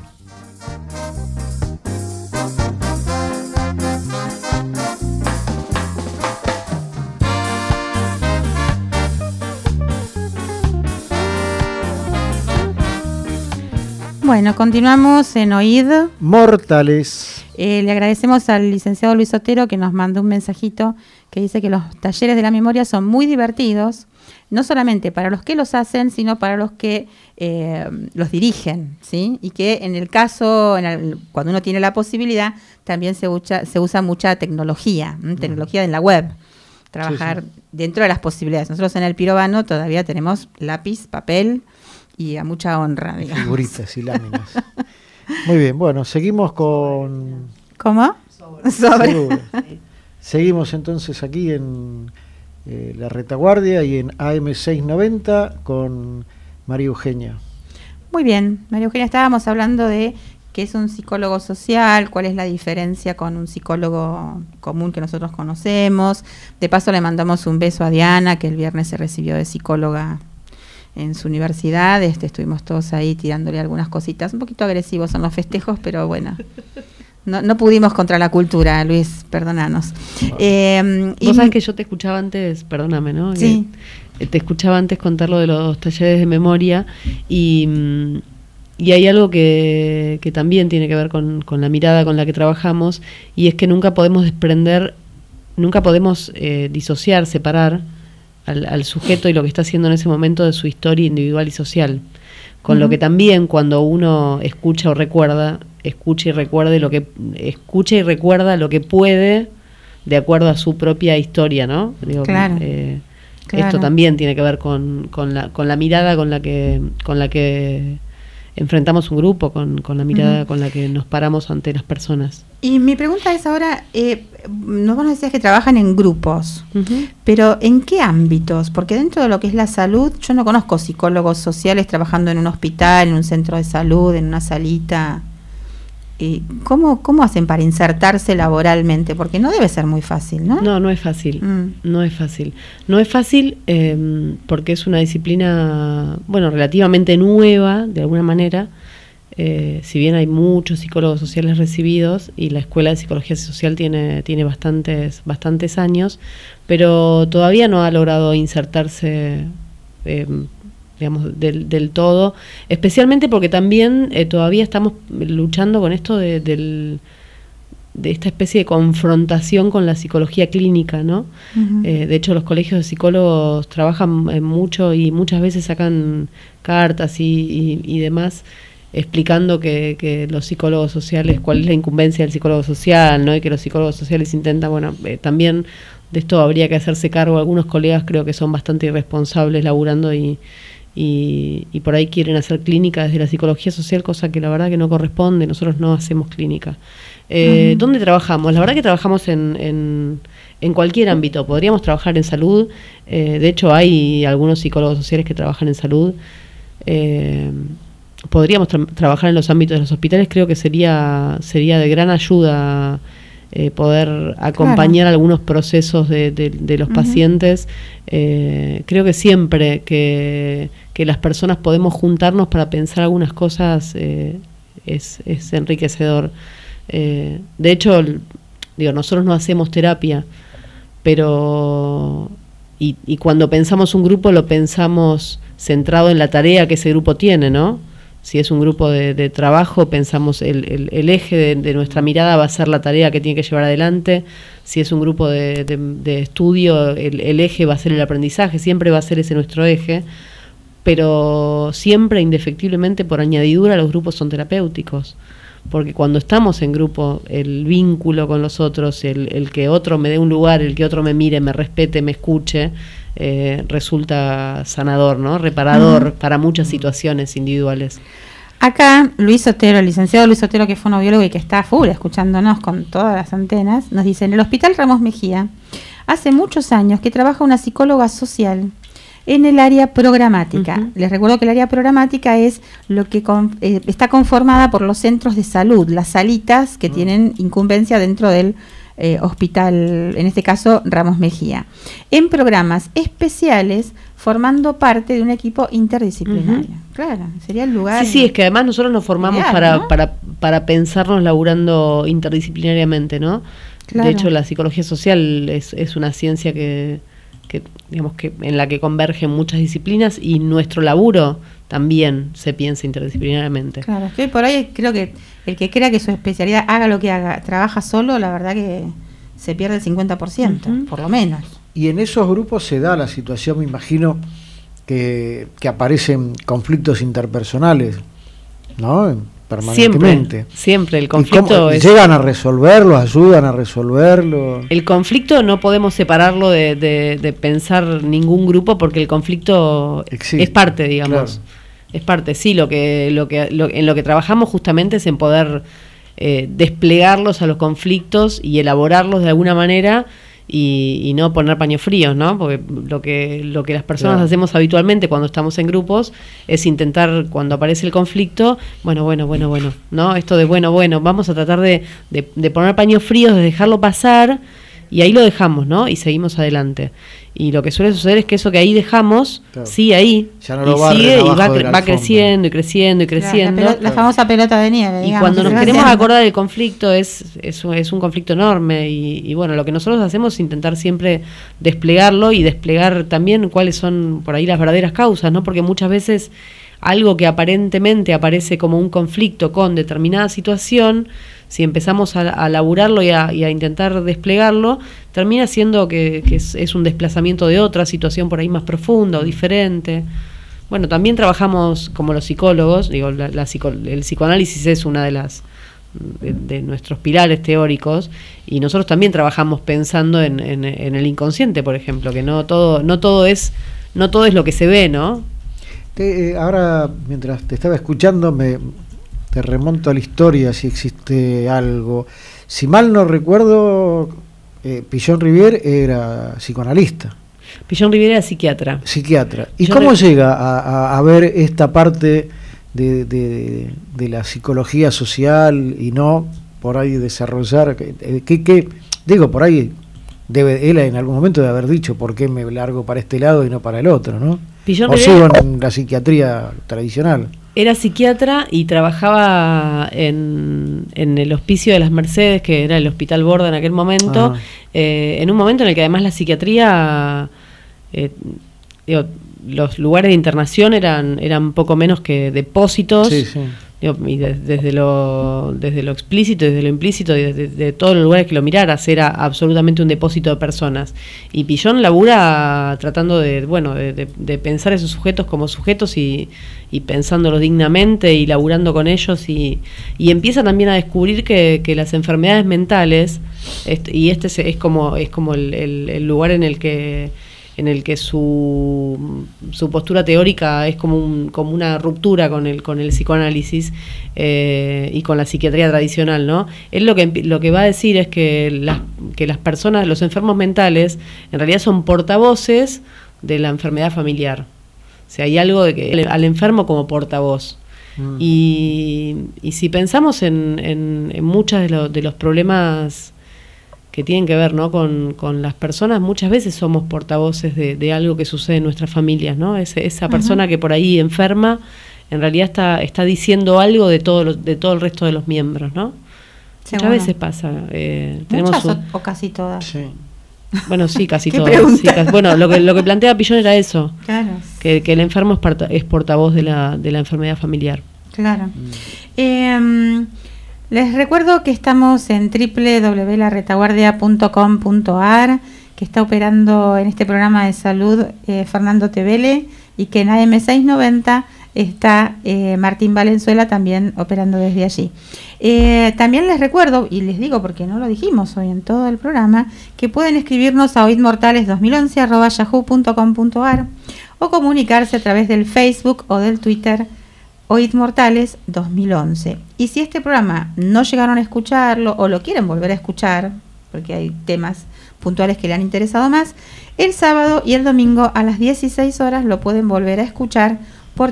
Bueno, continuamos en OID Mortales. Le agradecemos al licenciado Luis Otero, que nos mandó un mensajito que dice que los talleres de la memoria son muy divertidos, no solamente para los que los hacen, sino para los que los dirigen, ¿sí? Y que en el caso, cuando uno tiene la posibilidad, también se usa mucha tecnología, tecnología en la web. Trabajar dentro de las posibilidades. Nosotros en el Pirovano todavía tenemos lápiz, papel y a mucha honra, digamos. Figuritas y láminas. Muy bien, bueno, seguimos con... ¿Cómo? Sobre. Seguimos entonces aquí en La Retaguardia y en AM690 con María Eugenia. Muy bien, María Eugenia, estábamos hablando de ¿qué es un psicólogo social? ¿Cuál es la diferencia con un psicólogo común que nosotros conocemos? De paso le mandamos un beso a Diana, que el viernes se recibió de psicóloga en su universidad. Estuvimos todos ahí tirándole algunas cositas, un poquito agresivos en los festejos, pero bueno, no pudimos contra la cultura, Luis, perdonanos. Vos sabés que yo te escuchaba antes, perdóname, ¿no? Sí. Te escuchaba antes contar lo de los talleres de memoria y hay algo que también tiene que ver con la mirada con la que trabajamos, y es que nunca podemos disociar, separar al sujeto y lo que está haciendo en ese momento de su historia individual y social. Con lo que también cuando uno escucha y recuerda lo que puede de acuerdo a su propia historia, ¿no? Digo, claro. Esto también tiene que ver con la mirada con la que enfrentamos un grupo, con la mirada con la que nos paramos ante las personas. Y mi pregunta es ahora, vos nos decías que trabajan en grupos, pero ¿en qué ámbitos? Porque dentro de lo que es la salud, yo no conozco psicólogos sociales trabajando en un hospital, en un centro de salud, en una salita. ¿Cómo hacen para insertarse laboralmente? Porque no debe ser muy fácil, ¿no? No es fácil. No es fácil. No es fácil porque es una disciplina, relativamente nueva, de alguna manera. Si bien hay muchos psicólogos sociales recibidos y la Escuela de Psicología Social tiene bastantes años, pero todavía no ha logrado insertarse del todo, especialmente porque también todavía estamos luchando con esto de esta especie de confrontación con la psicología clínica, ¿no? De hecho, los colegios de psicólogos trabajan mucho y muchas veces sacan cartas y demás explicando que los psicólogos sociales, cuál es la incumbencia del psicólogo social, ¿no? Y que los psicólogos sociales intentan, también de esto habría que hacerse cargo. Algunos colegas creo que son bastante irresponsables laburando y por ahí quieren hacer clínica desde la psicología social, cosa que la verdad que no corresponde. Nosotros no hacemos clínica. ¿Dónde trabajamos? La verdad que trabajamos en cualquier ámbito. Podríamos trabajar en salud. De hecho, hay algunos psicólogos sociales que trabajan en salud. Podríamos trabajar en los ámbitos de los hospitales. Creo que sería de gran ayuda poder acompañar algunos procesos de los pacientes. Creo que siempre que las personas podemos juntarnos para pensar algunas cosas es enriquecedor. De hecho, nosotros no hacemos terapia, pero y cuando pensamos un grupo lo pensamos centrado en la tarea que ese grupo tiene, ¿no? Si es un grupo de trabajo, pensamos el eje de nuestra mirada va a ser la tarea que tiene que llevar adelante. Si es un grupo de estudio, el eje va a ser el aprendizaje, siempre va a ser ese nuestro eje. Pero siempre, indefectiblemente, por añadidura, los grupos son terapéuticos. Porque cuando estamos en grupo, el vínculo con los otros, el que otro me dé un lugar, el que otro me mire, me respete, me escuche, resulta sanador, ¿no? Reparador para muchas situaciones individuales. Acá Luis Otero, el licenciado Luis Otero, que fue fonobiólogo y que está full escuchándonos con todas las antenas, nos dice: en el Hospital Ramos Mejía hace muchos años que trabaja una psicóloga social en el área programática. Les recuerdo que el área programática es lo que está conformada por los centros de salud, las salitas que tienen incumbencia dentro del hospital, en este caso Ramos Mejía, en programas especiales, formando parte de un equipo interdisciplinario. Claro, sería el lugar. Sí, es que además nosotros nos formamos ideal, para pensarnos laburando interdisciplinariamente, ¿no? Claro. De hecho, la psicología social es una ciencia que digamos que en la que convergen muchas disciplinas, y nuestro laburo también se piensa interdisciplinariamente. Claro, que por ahí creo que el que crea que su especialidad haga lo que haga, trabaja solo, la verdad que se pierde el 50%, por lo menos. Y en esos grupos se da la situación, me imagino, que aparecen conflictos interpersonales, ¿no? Permanentemente. Siempre el conflicto ¿Llegan a resolverlo? ¿Ayudan a resolverlo? El conflicto no podemos separarlo de pensar ningún grupo, porque el conflicto es parte, digamos. Claro. Es parte, sí. En lo que trabajamos justamente es en poder desplegarlos a los conflictos y elaborarlos de alguna manera, y no poner paños fríos, ¿no? Porque lo que las personas Claro. hacemos habitualmente cuando estamos en grupos es intentar, cuando aparece el conflicto, bueno, ¿no? Esto de bueno, vamos a tratar de poner paños fríos, de dejarlo pasar, y ahí lo dejamos, ¿no? Y seguimos adelante. Y lo que suele suceder es que eso que ahí dejamos, Claro. sigue ahí, Ya no lo y barren sigue, y abajo va de la alfombra. creciendo y creciendo y creciendo. La famosa pelota de nieve. Y digamos, cuando que nos se va queremos haciendo. acordar del conflicto es un conflicto enorme y bueno, lo que nosotros hacemos es intentar siempre desplegarlo y desplegar también cuáles son por ahí las verdaderas causas, ¿no? Porque muchas veces algo que aparentemente aparece como un conflicto con determinada situación, si empezamos a laburarlo y a intentar desplegarlo, termina siendo que es un desplazamiento de otra situación por ahí más profunda o diferente. Bueno, también trabajamos como los psicólogos, digo, el psicoanálisis es una de las de nuestros pilares teóricos, y nosotros también trabajamos pensando en el inconsciente, por ejemplo, que no todo es lo que se ve, ¿no? Ahora, mientras te estaba escuchando, te remonto a la historia, si existe algo. Si mal no recuerdo, Pillon Rivière era psicoanalista. Pillon Rivière era psiquiatra. ¿Y cómo llega a ver esta parte de la psicología social y no por ahí desarrollar? Digo, por ahí él en algún momento debe haber dicho por qué me largo para este lado y no para el otro, ¿no? Pillon O Rivière sigo en la psiquiatría tradicional. Era psiquiatra y trabajaba en el Hospicio de las Mercedes, que era el Hospital Borda en aquel momento, en un momento en el que además la psiquiatría, los lugares de internación eran poco menos que depósitos. Sí, sí. Y desde lo explícito, desde lo implícito, y desde todos los lugares que lo miraras, era absolutamente un depósito de personas. Y Pillon labura tratando de pensar esos sujetos como sujetos y pensándolos dignamente y laburando con ellos, y empieza también a descubrir que las enfermedades mentales, y este es como el lugar en el que su postura teórica es como una ruptura con el psicoanálisis y con la psiquiatría tradicional, ¿no? Él lo que va a decir es que las personas, los enfermos mentales, en realidad son portavoces de la enfermedad familiar. O sea, hay algo de que al enfermo como portavoz. Y si pensamos en muchos de los problemas que tienen que ver, ¿no?, con las personas, muchas veces somos portavoces de algo que sucede en nuestras familias, ¿no? Esa persona que por ahí enferma, en realidad está diciendo algo de todo el resto de los miembros, ¿no? Seguro. Muchas veces pasa. Muchas o casi todas. Sí. Bueno, sí, casi ¿Qué todas. pregunta? Sí, bueno, lo que plantea Pillon era eso, Claro. que el enfermo es portavoz de la enfermedad familiar. Claro. Les recuerdo que estamos en www.laretaguardia.com.ar, que está operando en este programa de salud Fernando Tevele, y que en AM690 está Martín Valenzuela también operando desde allí. También les recuerdo, y les digo porque no lo dijimos hoy en todo el programa, que pueden escribirnos a oidmortales2011@yahoo.com.ar o comunicarse a través del Facebook o del Twitter Oíd Mortales 2011. Y si este programa no llegaron a escucharlo o lo quieren volver a escuchar, porque hay temas puntuales que le han interesado más, el sábado y el domingo a las 16 horas lo pueden volver a escuchar por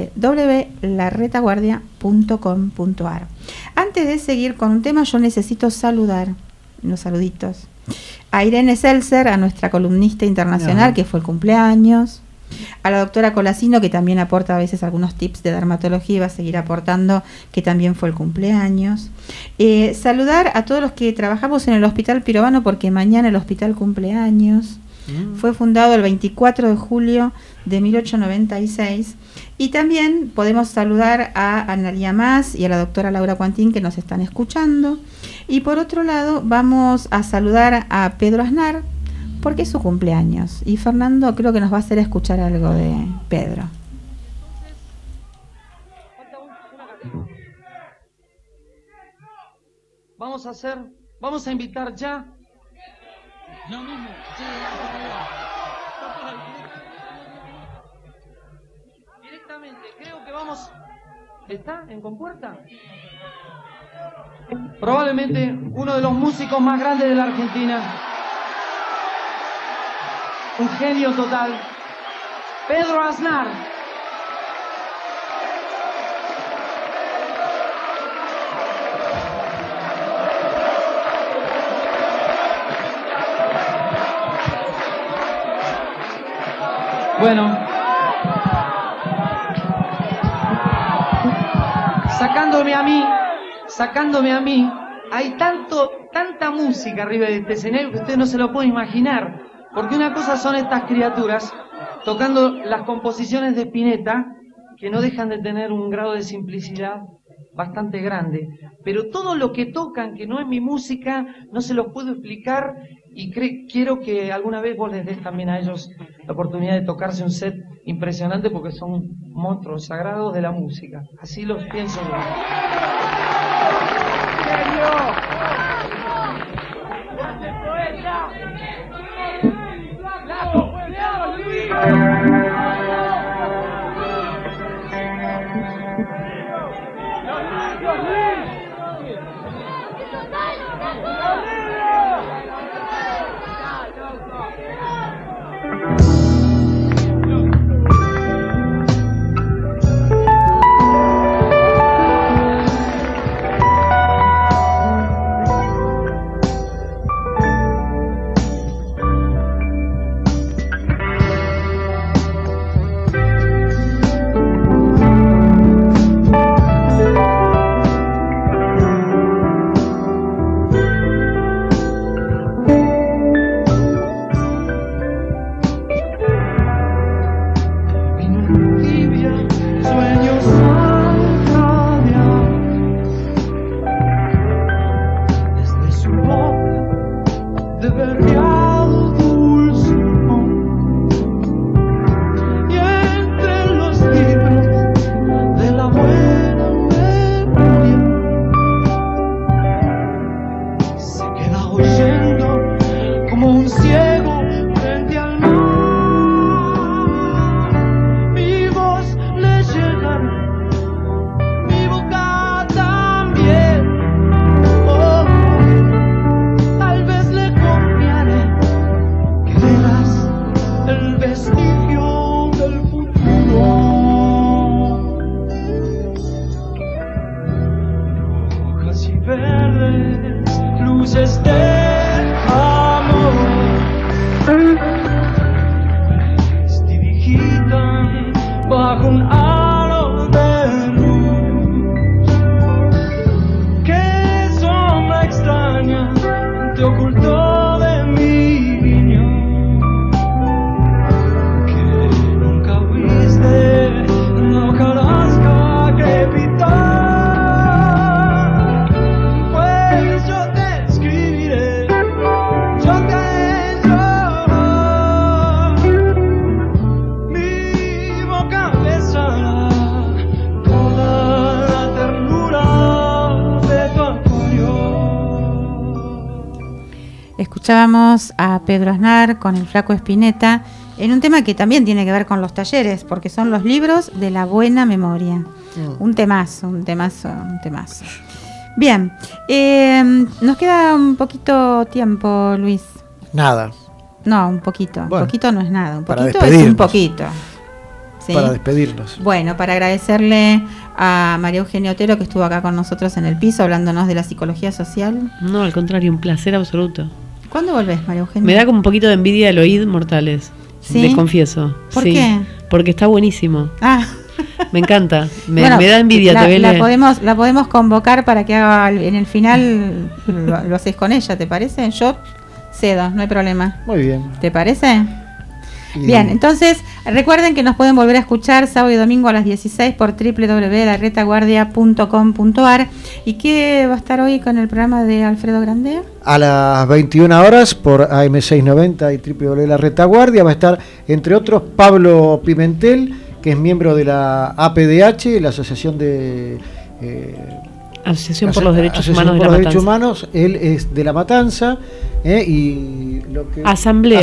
www.laretaguardia.com.ar. Antes de seguir con un tema, yo necesito saludar, unos saluditos, a Irene Seltzer, a nuestra columnista internacional, que fue el cumpleaños, a la doctora Colasino, que también aporta a veces algunos tips de dermatología y va a seguir aportando, que también fue el cumpleaños. Saludar a todos los que trabajamos en el Hospital Pirovano, porque mañana el hospital cumpleaños. Fue fundado el 24 de julio de 1896. Y también podemos saludar a Analia Más y a la doctora Laura Cuantín, que nos están escuchando. Y por otro lado, vamos a saludar a Pedro Aznar, porque es su cumpleaños. Y Fernando creo que nos va a hacer escuchar algo de Pedro. Vamos a invitar ya. Directamente, creo que vamos. ¿Está en compuerta? Probablemente uno de los músicos más grandes de la Argentina. un genio total. Pedro Aznar. Bueno, sacándome a mí, hay tanta música arriba de este escenario que usted no se lo puede imaginar. Porque una cosa son estas criaturas tocando las composiciones de Spinetta, que no dejan de tener un grado de simplicidad bastante grande. Pero todo lo que tocan, que no es mi música, no se los puedo explicar, y quiero que alguna vez vos les des también a ellos la oportunidad de tocarse un set impresionante, porque son monstruos sagrados de la música. Así los pienso yo. Escuchábamos a Pedro Aznar con el Flaco Spinetta en un tema que también tiene que ver con los talleres, porque son los libros de la buena memoria. Un temazo. Bien, nos queda un poquito tiempo, Luis. Nada. No, un poquito. Bueno, un poquito no es nada. Un para poquito es un poquito. ¿Sí? Para despedirnos. Bueno, para agradecerle a María Eugenia Otero, que estuvo acá con nosotros en el piso hablándonos de la psicología social. No, al contrario, un placer absoluto. ¿Cuándo volvés, María Eugenia? Me da como un poquito de envidia el oír Mortales. ¿Sí? Les confieso. ¿Por sí, qué? Porque está buenísimo. Ah. Me encanta. Me Bueno, da envidia. La podemos convocar para que haga en el final, lo haces con ella, ¿te parece? Yo cedo, no hay problema. Muy bien. ¿Te parece? Bien, entonces recuerden que nos pueden volver a escuchar sábado y domingo a las 16 por www.laretaguardia.com.ar. ¿Y qué va a estar hoy con el programa de Alfredo Grande? A las 21 horas por AM690 y www.laretaguardia va a estar, entre otros, Pablo Pimentel, que es miembro de la APDH, la Asociación de... Asociación por los Derechos Humanos de la Matanza. Él es de La Matanza, y lo que... Asamblea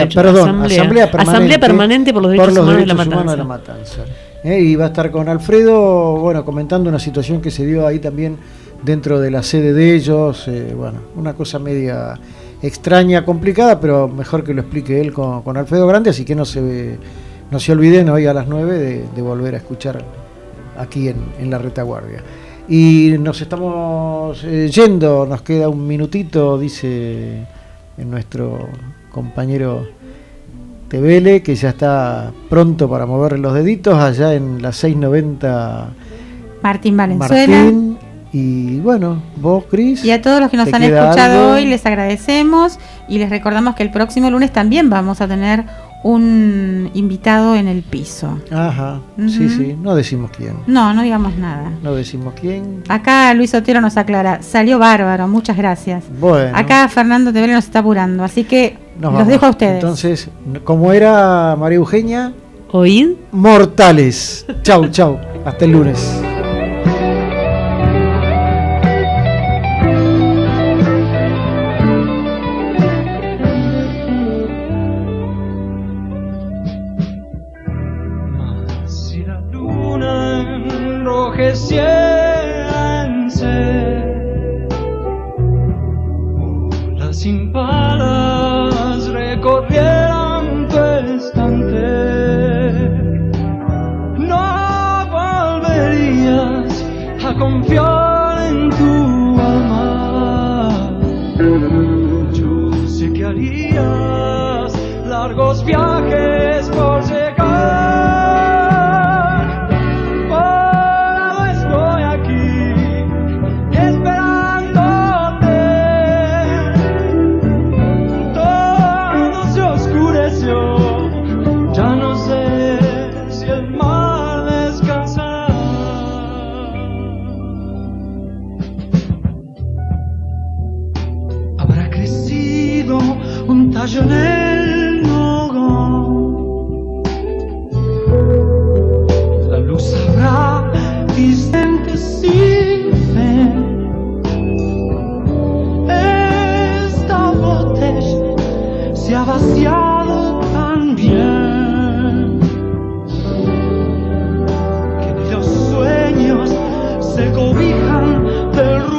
Permanente por los Derechos Humanos de la Matanza. Y va a estar con Alfredo, bueno, comentando una situación que se dio ahí también dentro de la sede de ellos, bueno, una cosa media extraña, complicada, pero mejor que lo explique él con Alfredo Grande, así que no se olviden hoy a las 9 de volver a escuchar aquí en la retaguardia. Y nos estamos yendo, nos queda un minutito, dice nuestro compañero Tevele, que ya está pronto para mover los deditos allá en la 690 Martín Valenzuela. Martín. Y bueno, vos, Cris. Y a todos los que nos han escuchado hoy les agradecemos y les recordamos que el próximo lunes también vamos a tener un invitado en el piso. Ajá, sí, no decimos quién. No digamos nada. No decimos quién. Acá Luis Otero nos aclara, salió bárbaro, muchas gracias. Bueno. Acá Fernando Tevele nos está apurando, así que los dejo a ustedes. Entonces, como era María Eugenia, oíd mortales. Chau, hasta el lunes. Olas sin palas recorrieron tu estante. No volverías a confiar en tu alma. Yo sé que harías largos viajes por llegar. En el nogón, la luz habrá distante sin fe. Esta botella se ha vaciado también, que ni los sueños se cobijan del ruido.